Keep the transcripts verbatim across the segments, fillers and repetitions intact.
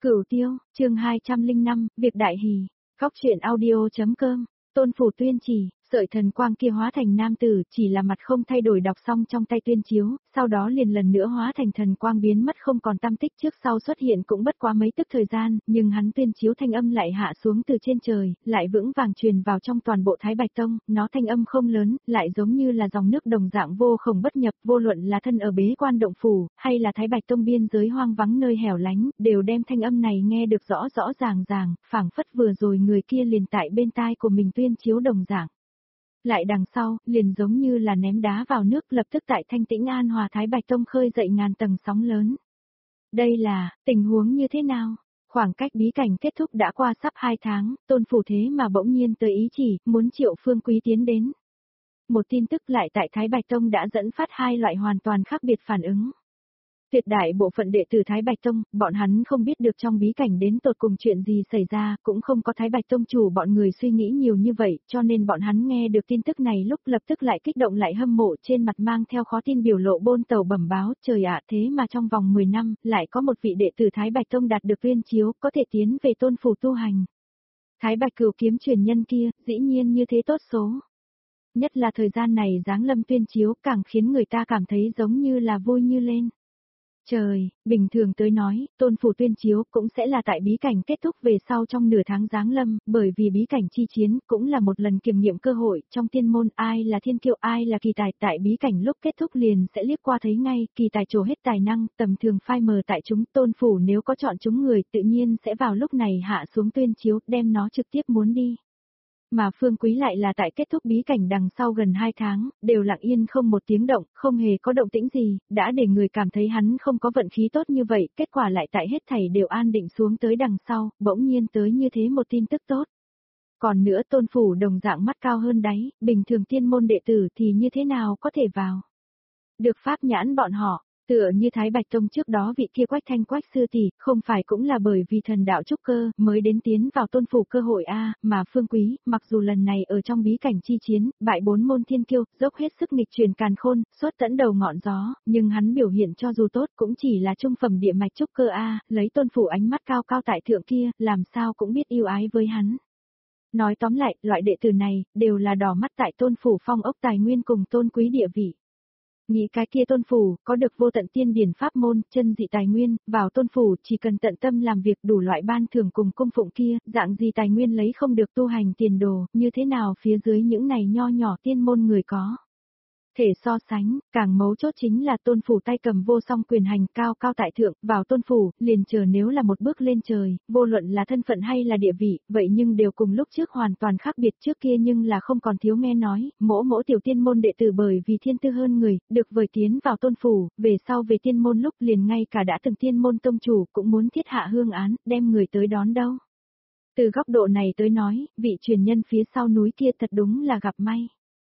Cửu Tiêu, chương hai trăm lẻ năm, việc đại hỷ. Góc truyện audio.com, Tôn Phủ tuyên chỉ, sợi thần quang kia hóa thành nam tử, chỉ là mặt không thay đổi đọc xong trong tay tuyên chiếu, sau đó liền lần nữa hóa thành thần quang biến mất không còn tăm tích, trước sau xuất hiện cũng bất quá mấy tức thời gian, nhưng hắn tuyên chiếu thanh âm lại hạ xuống từ trên trời, lại vững vàng truyền vào trong toàn bộ Thái Bạch Tông, nó thanh âm không lớn, lại giống như là dòng nước đồng dạng vô khổng bất nhập, vô luận là thân ở bế quan động phủ, hay là Thái Bạch Tông biên giới hoang vắng nơi hẻo lánh, đều đem thanh âm này nghe được rõ rõ ràng ràng, phảng phất vừa rồi người kia liền tại bên tai của mình tuyên chiếu đồng dạng. Lại đằng sau, liền giống như là ném đá vào nước, lập tức tại thanh tĩnh an hòa Thái Bạch Tông khơi dậy ngàn tầng sóng lớn. Đây là, tình huống như thế nào? Khoảng cách bí cảnh kết thúc đã qua sắp hai tháng, Tôn Phủ thế mà bỗng nhiên tới ý chỉ, muốn triệu Phương Quý tiến đến. Một tin tức lại tại Thái Bạch Tông đã dẫn phát hai loại hoàn toàn khác biệt phản ứng. Tuyệt đại bộ phận đệ tử Thái Bạch Tông, bọn hắn không biết được trong bí cảnh đến tột cùng chuyện gì xảy ra, cũng không có Thái Bạch Tông chủ bọn người suy nghĩ nhiều như vậy, cho nên bọn hắn nghe được tin tức này lúc lập tức lại kích động lại hâm mộ, trên mặt mang theo khó tin biểu lộ bôn tàu bẩm báo, trời ạ, thế mà trong vòng mười năm, lại có một vị đệ tử Thái Bạch Tông đạt được tuyên chiếu, có thể tiến về Tôn Phủ tu hành. Thái Bạch Cửu kiếm truyền nhân kia, dĩ nhiên như thế tốt số. Nhất là thời gian này giáng lâm tuyên chiếu càng khiến người ta cảm thấy giống như là vui như lên. Trời, bình thường tới nói, Tôn Phủ tuyên chiếu cũng sẽ là tại bí cảnh kết thúc về sau trong nửa tháng giáng lâm, bởi vì bí cảnh chi chiến cũng là một lần kiểm nghiệm cơ hội, trong tiên môn ai là thiên kiêu ai là kỳ tài, tại bí cảnh lúc kết thúc liền sẽ liếc qua thấy ngay, kỳ tài trổ hết tài năng, tầm thường phai mờ tại chúng, Tôn Phủ nếu có chọn chúng người tự nhiên sẽ vào lúc này hạ xuống tuyên chiếu, đem nó trực tiếp muốn đi. Mà Phương Quý lại là tại kết thúc bí cảnh đằng sau gần hai tháng, đều lặng yên không một tiếng động, không hề có động tĩnh gì, đã để người cảm thấy hắn không có vận khí tốt như vậy, kết quả lại tại hết thảy đều an định xuống tới đằng sau, bỗng nhiên tới như thế một tin tức tốt. Còn nữa Tôn Phủ đồng dạng mắt cao hơn đáy, bình thường tiên môn đệ tử thì như thế nào có thể vào. Được pháp nhãn bọn họ. Tựa như Thái Bạch Tông trước đó vị kia Quách Thanh Quách sư tỷ, không phải cũng là bởi vì thần đạo trúc cơ mới đến tiến vào Tôn Phủ cơ hội a, mà Phương Quý, mặc dù lần này ở trong bí cảnh chi chiến, bại bốn môn thiên kiêu, dốc hết sức nghịch truyền càn khôn, xuất tận đầu ngọn gió, nhưng hắn biểu hiện cho dù tốt cũng chỉ là trung phẩm địa mạch trúc cơ a, lấy Tôn Phủ ánh mắt cao cao tại thượng kia, làm sao cũng biết yêu ái với hắn. Nói tóm lại, loại đệ tử này đều là đỏ mắt tại Tôn Phủ phong ốc tài nguyên cùng tôn quý địa vị. Nghĩ cái kia Tôn Phủ, có được vô tận tiên điển pháp môn, chân dị tài nguyên, vào Tôn Phủ chỉ cần tận tâm làm việc đủ loại ban thưởng cùng cung phụng kia, dạng gì tài nguyên lấy không được tu hành tiền đồ, như thế nào phía dưới những này nho nhỏ tiên môn người có. Thể so sánh, càng mấu chốt chính là Tôn Phủ tay cầm vô song quyền hành cao cao tại thượng, vào Tôn Phủ, liền chờ nếu là một bước lên trời, vô luận là thân phận hay là địa vị, vậy nhưng đều cùng lúc trước hoàn toàn khác biệt, trước kia nhưng là không còn thiếu nghe nói, mỗi mỗi tiểu tiên môn đệ tử bởi vì thiên tư hơn người, được vời tiến vào Tôn Phủ, về sau về tiên môn lúc liền ngay cả đã từng tiên môn tông chủ cũng muốn thiết hạ hương án, đem người tới đón đâu. Từ góc độ này tới nói, vị truyền nhân phía sau núi kia thật đúng là gặp may.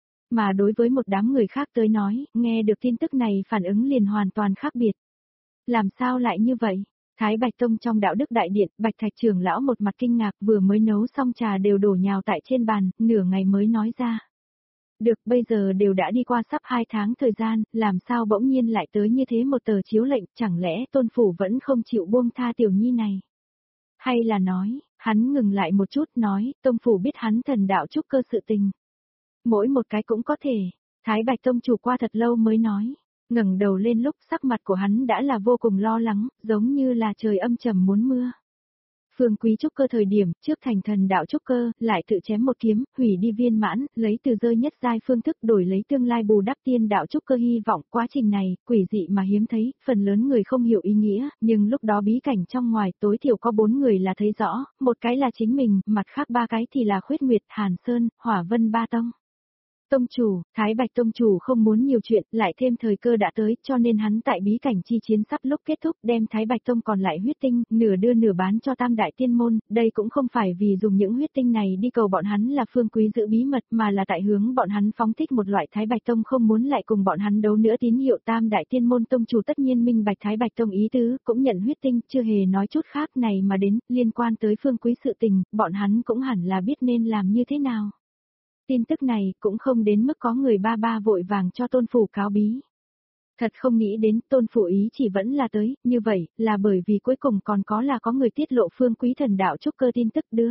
Mà đối với một đám người khác tới nói, nghe được tin tức này phản ứng liền hoàn toàn khác biệt. Làm sao lại như vậy? Thái Bạch Tông trong đạo đức đại điện, Bạch Thạch trưởng lão một mặt kinh ngạc vừa mới nấu xong trà đều đổ nhào tại trên bàn, nửa ngày mới nói ra. Được, bây giờ đều đã đi qua sắp hai tháng thời gian, làm sao bỗng nhiên lại tới như thế một tờ chiếu lệnh, chẳng lẽ Tôn Phủ vẫn không chịu buông tha tiểu nhi này? Hay là nói, hắn ngừng lại một chút nói, Tôn Phủ biết hắn thần đạo trúc cơ sự tình. Mỗi một cái cũng có thể, Thái Bạch Tông chủ qua thật lâu mới nói, ngẩng đầu lên lúc sắc mặt của hắn đã là vô cùng lo lắng, giống như là trời âm trầm muốn mưa. Phương Quý trúc cơ thời điểm, trước thành thần đạo trúc cơ, lại tự chém một kiếm, hủy đi viên mãn, lấy từ rơi nhất giai phương thức đổi lấy tương lai bù đắp tiên đạo trúc cơ hy vọng, quá trình này, quỷ dị mà hiếm thấy, phần lớn người không hiểu ý nghĩa, nhưng lúc đó bí cảnh trong ngoài tối thiểu có bốn người là thấy rõ, một cái là chính mình, mặt khác ba cái thì là Khuyết Nguyệt, Hàn Sơn, Hỏa Vân ba tông. Tông chủ, Thái Bạch Tông chủ không muốn nhiều chuyện, lại thêm thời cơ đã tới, cho nên hắn tại bí cảnh chi chiến sắp lúc kết thúc đem Thái Bạch Tông còn lại huyết tinh, nửa đưa nửa bán cho tam đại tiên môn, đây cũng không phải vì dùng những huyết tinh này đi cầu bọn hắn là Phương Quý giữ bí mật mà là tại hướng bọn hắn phóng thích một loại Thái Bạch Tông không muốn lại cùng bọn hắn đấu nữa tín hiệu tam đại tiên môn tông chủ tất nhiên minh bạch Thái Bạch Tông ý tứ, cũng nhận huyết tinh, chưa hề nói chút khác này mà đến, liên quan tới Phương Quý sự tình, bọn hắn cũng hẳn là biết nên làm như thế nào. Tin tức này cũng không đến mức có người ba ba vội vàng cho Tôn Phủ cáo bí. Thật không nghĩ đến tôn phủ ý chỉ vẫn là tới, như vậy, là bởi vì cuối cùng còn có là có người tiết lộ Phương Quý thần đạo trúc cơ tin tức đưa.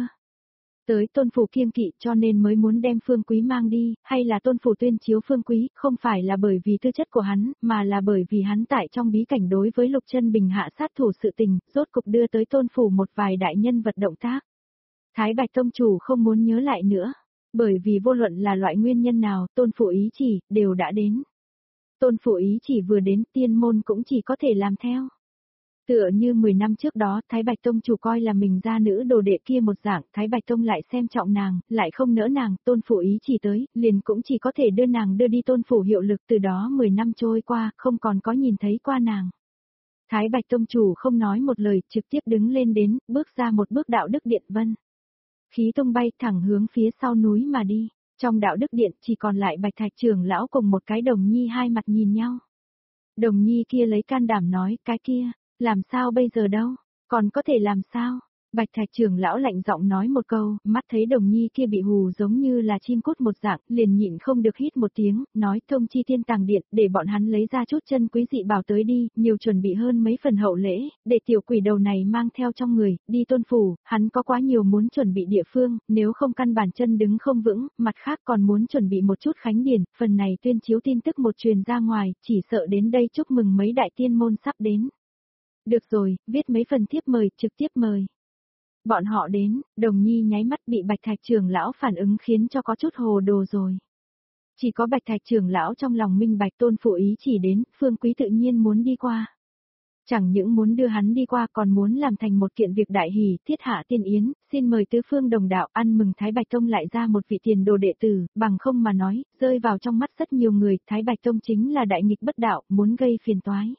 Tới tôn phủ kiêng kỵ cho nên mới muốn đem Phương Quý mang đi, hay là tôn phủ tuyên chiếu Phương Quý, không phải là bởi vì tư chất của hắn, mà là bởi vì hắn tại trong bí cảnh đối với Lục Chân Bình hạ sát thủ sự tình, rốt cục đưa tới tôn phủ một vài đại nhân vật động tác. Thái Bạch Tông chủ không muốn nhớ lại nữa, bởi vì vô luận là loại nguyên nhân nào, tôn phủ ý chỉ, đều đã đến. Tôn phủ ý chỉ vừa đến, tiên môn cũng chỉ có thể làm theo. Tựa như mười năm trước đó, Thái Bạch Tông chủ coi là mình ra nữ đồ đệ kia một dạng, Thái Bạch Tông lại xem trọng nàng, lại không nỡ nàng, tôn phủ ý chỉ tới, liền cũng chỉ có thể đưa nàng đưa đi tôn phủ hiệu lực, từ đó mười năm trôi qua, không còn có nhìn thấy qua nàng. Thái Bạch Tông chủ không nói một lời, trực tiếp đứng lên đến, bước ra một bước đạo đức điện vân. Khí tung bay thẳng hướng phía sau núi mà đi, trong đạo đức điện chỉ còn lại Bạch Thạch trưởng lão cùng một cái đồng nhi hai mặt nhìn nhau. Đồng nhi kia lấy can đảm nói, cái kia, làm sao bây giờ đâu, còn có thể làm sao? Bạch Thạch trưởng lão lạnh giọng nói một câu, mắt thấy đồng nhi kia bị hù giống như là chim cút một dạng, liền nhịn không được hít một tiếng, nói thông chi thiên tàng điện, để bọn hắn lấy ra chút chân quý dị bảo tới đi, nhiều chuẩn bị hơn mấy phần hậu lễ, để tiểu quỷ đầu này mang theo trong người, đi tôn phủ, hắn có quá nhiều muốn chuẩn bị địa phương, nếu không căn bản chân đứng không vững, mặt khác còn muốn chuẩn bị một chút khánh điển, phần này tuyên chiếu tin tức một truyền ra ngoài, chỉ sợ đến đây chúc mừng mấy đại tiên môn sắp đến. Được rồi, viết mấy phần thiếp mời, trực tiếp mời. Bọn họ đến, đồng nhi nháy mắt bị Bạch Thạch trưởng lão phản ứng khiến cho có chút hồ đồ rồi. Chỉ có Bạch Thạch trưởng lão trong lòng minh bạch tôn phụ ý chỉ đến, Phương Quý tự nhiên muốn đi qua. Chẳng những muốn đưa hắn đi qua còn muốn làm thành một kiện việc đại hỷ, thiết hạ tiên yến, xin mời tứ phương đồng đạo ăn mừng Thái Bạch Tông lại ra một vị tiền đồ đệ tử, bằng không mà nói, rơi vào trong mắt rất nhiều người, Thái Bạch Tông chính là đại nghịch bất đạo, muốn gây phiền toái.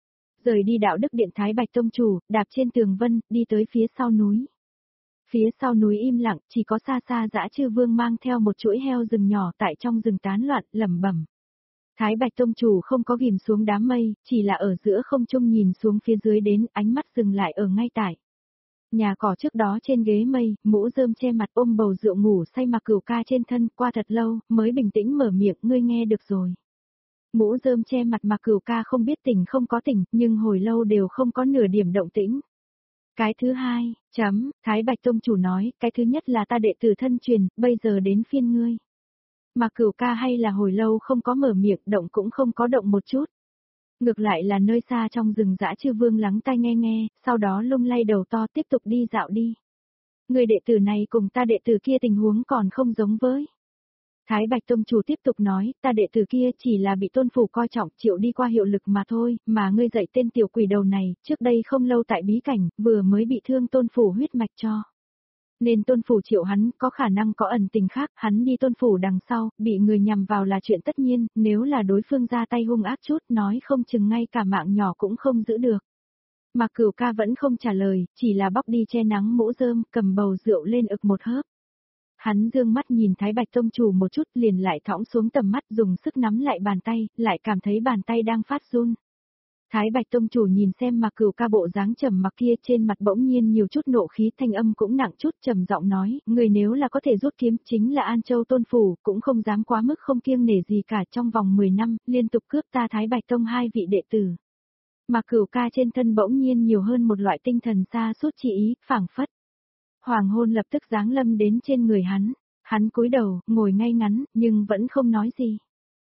Rời đi đạo đức điện Thái Bạch Tông chủ, đạp trên tường vân, đi tới phía sau núi. Phía sau núi im lặng, chỉ có xa xa Dã Chư Vương mang theo một chuỗi heo rừng nhỏ tại trong rừng tán loạn, lẩm bẩm. Thái Bạch Tông chủ không có ghim xuống đám mây, chỉ là ở giữa không trung nhìn xuống phía dưới đến, ánh mắt dừng lại ở ngay tại. Nhà cỏ trước đó trên ghế mây, mũ rơm che mặt ôm bầu rượu ngủ say Mạc Cửu Ca trên thân, qua thật lâu, mới bình tĩnh mở miệng, ngươi nghe được rồi. Mũ rơm che mặt Mạc Cửu Ca không biết tỉnh không có tỉnh, nhưng hồi lâu đều không có nửa điểm động tĩnh. Cái thứ hai, chấm, Thái Bạch Tông chủ nói, cái thứ nhất là ta đệ tử thân truyền, bây giờ đến phiên ngươi. Mạc Cửu Ca hay là hồi lâu không có mở miệng, động cũng không có động một chút. Ngược lại là nơi xa trong rừng Dã Chư Vương lắng tai nghe nghe, sau đó lung lay đầu to tiếp tục đi dạo đi. Người đệ tử này cùng ta đệ tử kia tình huống còn không giống với. Thái Bạch Tông chủ tiếp tục nói, ta đệ tử kia chỉ là bị tôn phủ coi trọng chịu đi qua hiệu lực mà thôi, mà ngươi dạy tên tiểu quỷ đầu này, trước đây không lâu tại bí cảnh, vừa mới bị thương tôn phủ huyết mạch cho. Nên tôn phủ triệu hắn, có khả năng có ẩn tình khác, hắn đi tôn phủ đằng sau, bị người nhằm vào là chuyện tất nhiên, nếu là đối phương ra tay hung ác chút, nói không chừng ngay cả mạng nhỏ cũng không giữ được. Mạc Cửu Ca vẫn không trả lời, chỉ là bóc đi che nắng mũ rơm, cầm bầu rượu lên ực một hớp. Hắn dương mắt nhìn Thái Bạch Tông chủ một chút liền lại thõng xuống tầm mắt dùng sức nắm lại bàn tay, lại cảm thấy bàn tay đang phát run. Thái Bạch Tông chủ nhìn xem Mạc Cửu Ca bộ dáng trầm mặc kia trên mặt bỗng nhiên nhiều chút nộ khí thanh âm cũng nặng chút trầm giọng nói, người nếu là có thể rút kiếm chính là An Châu Tôn Phủ, cũng không dám quá mức không kiêng nể gì cả trong vòng mười năm, liên tục cướp ta Thái Bạch Tông hai vị đệ tử. Mạc Cửu Ca trên thân bỗng nhiên nhiều hơn một loại tinh thần xa suốt chỉ ý, phảng phất. Hoàng hôn lập tức giáng lâm đến trên người hắn, hắn cúi đầu, ngồi ngay ngắn, nhưng vẫn không nói gì.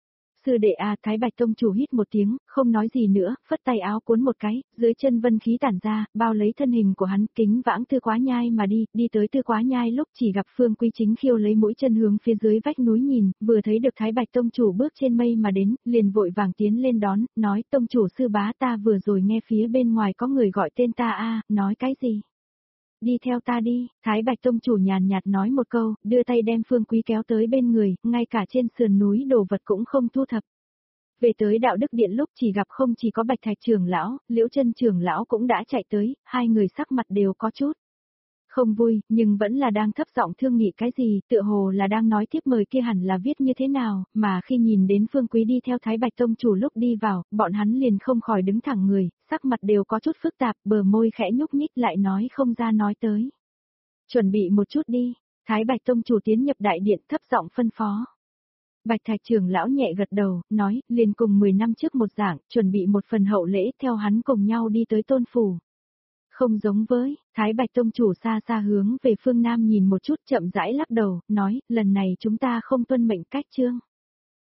Sư đệ a, Thái Bạch Tông chủ hít một tiếng, không nói gì nữa, phất tay áo cuốn một cái, dưới chân vân khí tản ra, bao lấy thân hình của hắn, kính vãng Tư Quá Nhai mà đi, đi tới Tư Quá Nhai lúc chỉ gặp Phương Quý chính khiêu lấy mũi chân hướng phía dưới vách núi nhìn, vừa thấy được Thái Bạch Tông chủ bước trên mây mà đến, liền vội vàng tiến lên đón, nói Tông chủ sư bá ta vừa rồi nghe phía bên ngoài có người gọi tên ta a, nói cái gì? Đi theo ta đi, Thái Bạch Tông chủ nhàn nhạt nói một câu, đưa tay đem Phương Quý kéo tới bên người, ngay cả trên sườn núi đồ vật cũng không thu thập. Về tới đạo đức điện lúc chỉ gặp không chỉ có Bạch Thạch trưởng lão, Liễu Chân trưởng lão cũng đã chạy tới, hai người sắc mặt đều có chút không vui, nhưng vẫn là đang thấp giọng thương nghị cái gì, tựa hồ là đang nói tiếp mời kia hẳn là viết như thế nào, mà khi nhìn đến Phương Quý đi theo Thái Bạch Tông chủ lúc đi vào, bọn hắn liền không khỏi đứng thẳng người, sắc mặt đều có chút phức tạp, bờ môi khẽ nhúc nhích lại nói không ra nói tới. Chuẩn bị một chút đi, Thái Bạch Tông chủ tiến nhập đại điện thấp giọng phân phó. Bạch Thạch trưởng lão nhẹ gật đầu, nói, liền cùng mười năm trước một dạng, chuẩn bị một phần hậu lễ theo hắn cùng nhau đi tới tôn phủ. Không giống với, Thái Bạch Tông chủ xa xa hướng về phương Nam nhìn một chút chậm rãi lắc đầu, nói, lần này chúng ta không tuân mệnh cách chương.